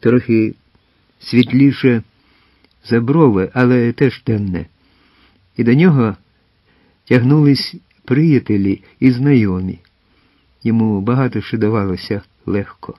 трохи світліше за брови, але теж темне. І до нього тягнулись приятелі і знайомі. Йому багато що давалося легко.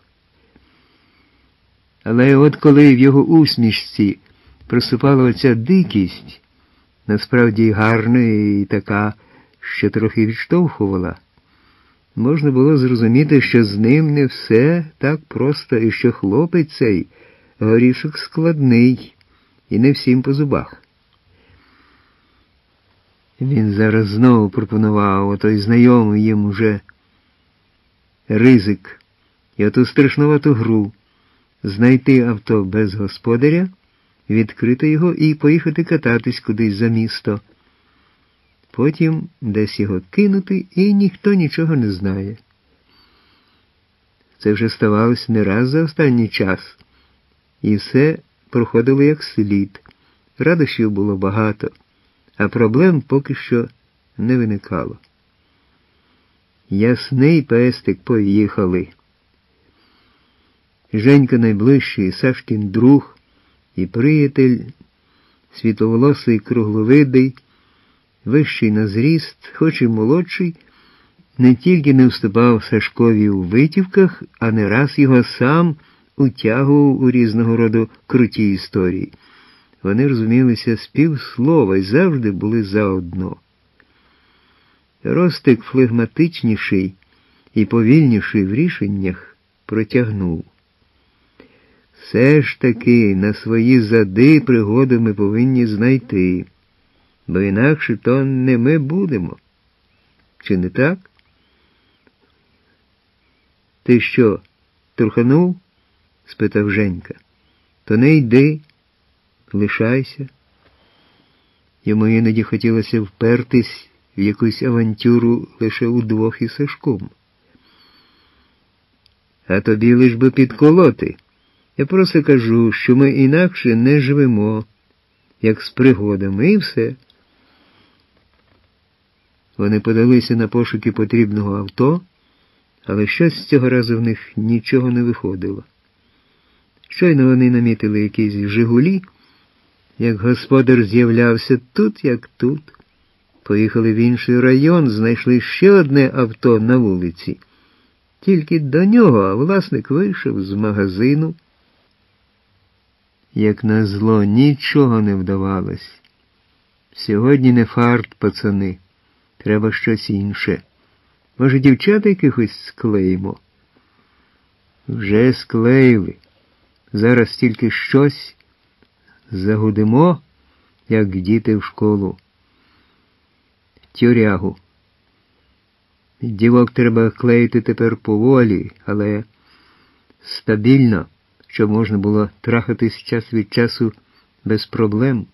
Але от коли в його усмішці проступала оця дикість, насправді гарна і така, що трохи відштовхувала, можна було зрозуміти, що з ним не все так просто, і що хлопець цей горішок складний, і не всім по зубах. Він зараз знову пропонував отой знайомий їм уже ризик і оту страшнувату гру знайти авто без господаря, відкрити його і поїхати кататись кудись за місто. Потім десь його кинути, і ніхто нічого не знає. Це вже ставалось не раз за останній час. І все проходило як слід. Радощів було багато, а проблем поки що не виникало. Ясний пестик, поїхали. Женька найближчий, Сашкін друг і приятель, світловолосий, кругловидий, вищий на зріст, хоч і молодший, не тільки не вступав Сашкові у витівках, а не раз його сам утягував у різного роду круті історії. Вони розумілися з півслова і завжди були заодно. Ростик флегматичніший і повільніший в рішеннях протягнув. Все ж таки на свої зади пригоду ми повинні знайти, бо інакше то не ми будемо. Чи не так? Ти що, труханув? Спитав Женька. То не йди, лишайся. Йому іноді хотілося впертись в якусь авантюру лише удвох із Сашком. А тобі лиш би підколоти. Я просто кажу, що ми інакше не живемо, як з пригодами, і все. Вони подалися на пошуки потрібного авто, але щось цього разу в них нічого не виходило. Щойно вони намітили якісь «Жигулі», як господар з'являвся тут, як тут. Поїхали в інший район, знайшли ще одне авто на вулиці. Тільки до нього власник вийшов з магазину. Як назло, нічого не вдавалось. Сьогодні не фарт, пацани. Треба щось інше. Може, дівчат якихось склеїмо? Вже склеїли. Зараз тільки щось загудимо, як діти в школу. Тюрягу. Дівок треба клеїти тепер поволі, але стабільно, щоб можна було трахатись час від часу без проблем.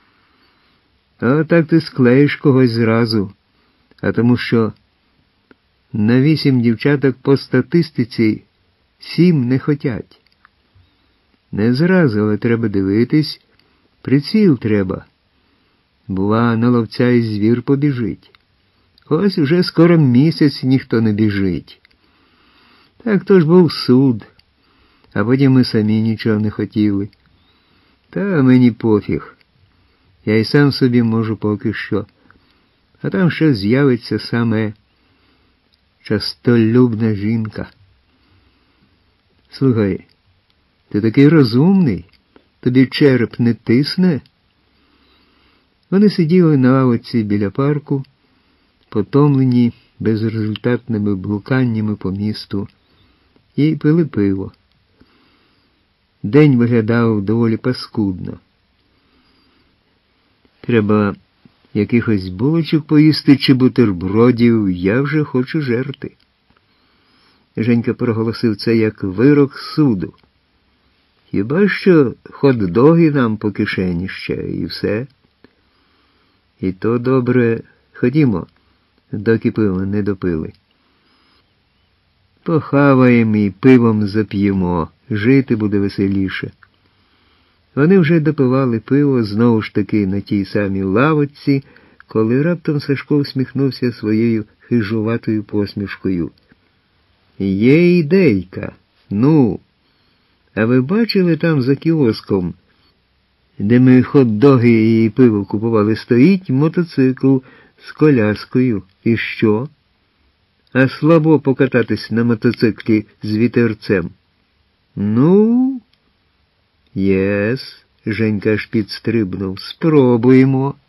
А так ти склеїш когось зразу, а тому що на 8 дівчаток по статистиці 7 не хотять. Не зразу, але треба дивитись, приціл треба. Бува, на ловця і звір побіжить. Ось уже скоро місяць ніхто не біжить. Так то ж був суд, а потім ми самі нічого не хотіли. Та мені пофіг. Я й сам собі можу поки що. А там ще з'явиться саме частолюбна жінка. Слухай, ти такий розумний, тобі череп не тисне? Вони сиділи на лавочці біля парку, потомлені безрезультатними блуканнями по місту, і пили пиво. День виглядав доволі паскудно. Треба якихось булочок поїсти чи бутербродів, я вже хочу жерти. Женька проголосив це як вирок суду. Хіба що хот-доги нам по кишені ще, і все. І то добре, ходімо, доки пиво не допили. Похаваємо і пивом зап'ємо, жити буде веселіше. Вони вже допивали пиво знову ж таки на тій самій лавочці, коли раптом Сашко всміхнувся своєю хижуватою посмішкою. Є ідейка, ну. А ви бачили там за кіоском, де ми хот-доги і пиво купували, стоїть мотоцикл з коляскою. І що? А слабо покататись на мотоциклі з вітерцем? Ну, єс, Женька аж підстрибнув. Спробуємо.